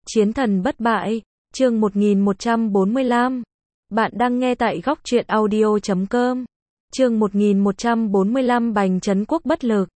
Chiến thần bất bại, chương 1145. Bạn đang nghe tại góc truyện audio.com. Chương 1145 Bành Trấn Quốc bất lực.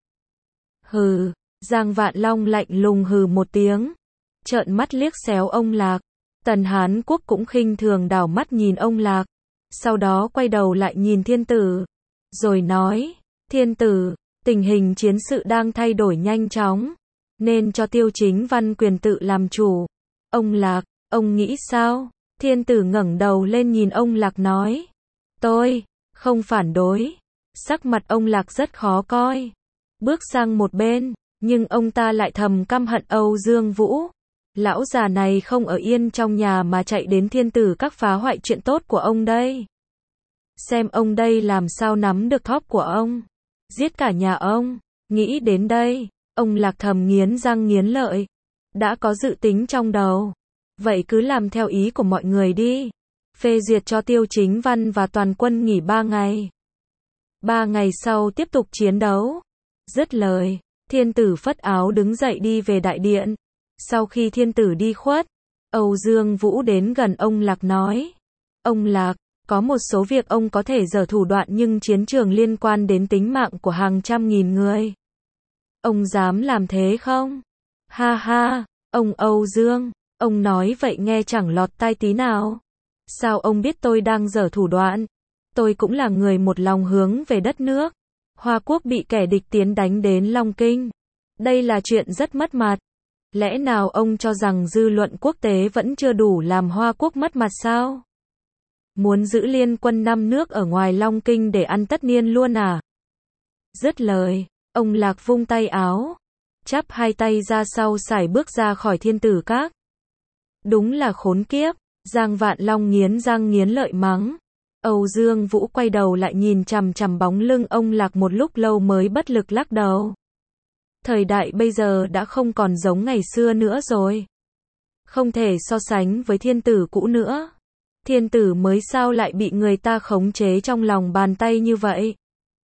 Hừ, Giang Vạn Long lạnh lùng hừ một tiếng, trợn mắt liếc xéo ông Lạc. Tần Hán Quốc cũng khinh thường đảo mắt nhìn ông Lạc, sau đó quay đầu lại nhìn Thiên Tử, rồi nói, Thiên Tử, tình hình chiến sự đang thay đổi nhanh chóng, nên cho Tiêu Chính Văn quyền tự làm chủ. Ông Lạc, ông nghĩ sao? Thiên Tử ngẩng đầu lên nhìn ông Lạc nói, tôi không phản đối. Sắc mặt ông Lạc rất khó coi, bước sang một bên, nhưng ông ta lại thầm căm hận Âu Dương Vũ. Lão già này không ở yên trong nhà mà chạy đến Thiên Tử các phá hoại chuyện tốt của ông đây. Xem ông đây làm sao nắm được thóp của ông, giết cả nhà ông. Nghĩ đến đây, ông Lạc thầm nghiến răng nghiến lợi. Đã có dự tính trong đầu, vậy cứ làm theo ý của mọi người đi. Phê duyệt cho Tiêu Chính Văn và toàn quân nghỉ 3 ngày. 3 ngày sau tiếp tục chiến đấu. Dứt lời, Thiên Tử phất áo đứng dậy đi về đại điện. Sau khi Thiên Tử đi khuất, Âu Dương Vũ đến gần ông Lạc nói, ông Lạc, có một số việc ông có thể giở thủ đoạn nhưng chiến trường liên quan đến tính mạng của hàng trăm nghìn người. Ông dám làm thế không? Ha ha, ông Âu Dương, ông nói vậy nghe chẳng lọt tai tí nào. Sao ông biết tôi đang giở thủ đoạn? Tôi cũng là người một lòng hướng về đất nước. Hoa Quốc bị kẻ địch tiến đánh đến Long Kinh. Đây là chuyện rất mất mặt. Lẽ nào ông cho rằng dư luận quốc tế vẫn chưa đủ làm Hoa Quốc mất mặt sao? Muốn giữ liên quân 5 nước ở ngoài Long Kinh để ăn tất niên luôn à? Dứt lời, ông Lạc vung tay áo, chắp hai tay ra sau sải bước ra khỏi Thiên Tử các. Đúng là khốn kiếp, Giang Vạn Long nghiến răng nghiến lợi mắng. Âu Dương Vũ quay đầu lại nhìn chằm chằm bóng lưng ông Lạc một lúc lâu mới bất lực lắc đầu. Thời đại bây giờ đã không còn giống ngày xưa nữa rồi. Không thể so sánh với Thiên Tử cũ nữa. Thiên Tử mới sao lại bị người ta khống chế trong lòng bàn tay như vậy?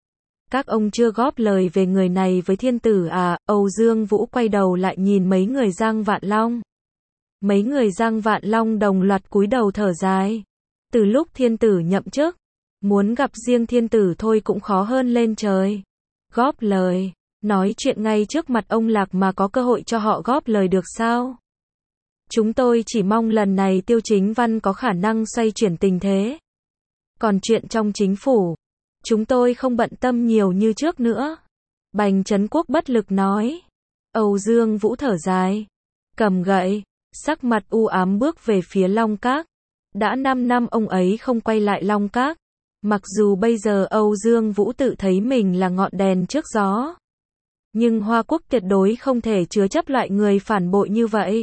Các ông chưa góp lời về người này với Thiên Tử à? Âu Dương Vũ quay đầu lại nhìn mấy người Giang Vạn Long. Mấy người Giang Vạn Long đồng loạt cúi đầu thở dài. Từ lúc Thiên Tử nhậm chức, muốn gặp riêng Thiên Tử thôi cũng khó hơn lên trời. Góp lời, nói chuyện ngay trước mặt ông Lạc mà có cơ hội cho họ góp lời được sao? Chúng tôi chỉ mong lần này Tiêu Chính Văn có khả năng xoay chuyển tình thế. Còn chuyện trong chính phủ, chúng tôi không bận tâm nhiều như trước nữa. Bành Trấn Quốc bất lực nói. Âu Dương Vũ thở dài, cầm gậy, sắc mặt u ám bước về phía Long Các. Đã 5 năm ông ấy không quay lại Long Các. Mặc dù bây giờ Âu Dương Vũ tự thấy mình là ngọn đèn trước gió, nhưng Hoa Quốc tuyệt đối không thể chứa chấp loại người phản bội như vậy.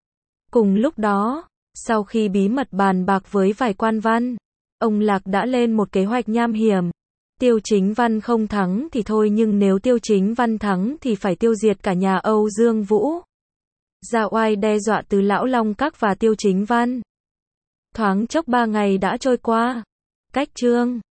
Cùng lúc đó, sau khi bí mật bàn bạc với vài quan văn, ông Lạc đã lên một kế hoạch nham hiểm. Tiêu Chính Văn không thắng thì thôi, nhưng nếu Tiêu Chính Văn thắng thì phải tiêu diệt cả nhà Âu Dương Vũ. Ra oai đe dọa từ lão Long Các và Tiêu Chính Văn. Thoáng chốc 3 ngày đã trôi qua. Cách chương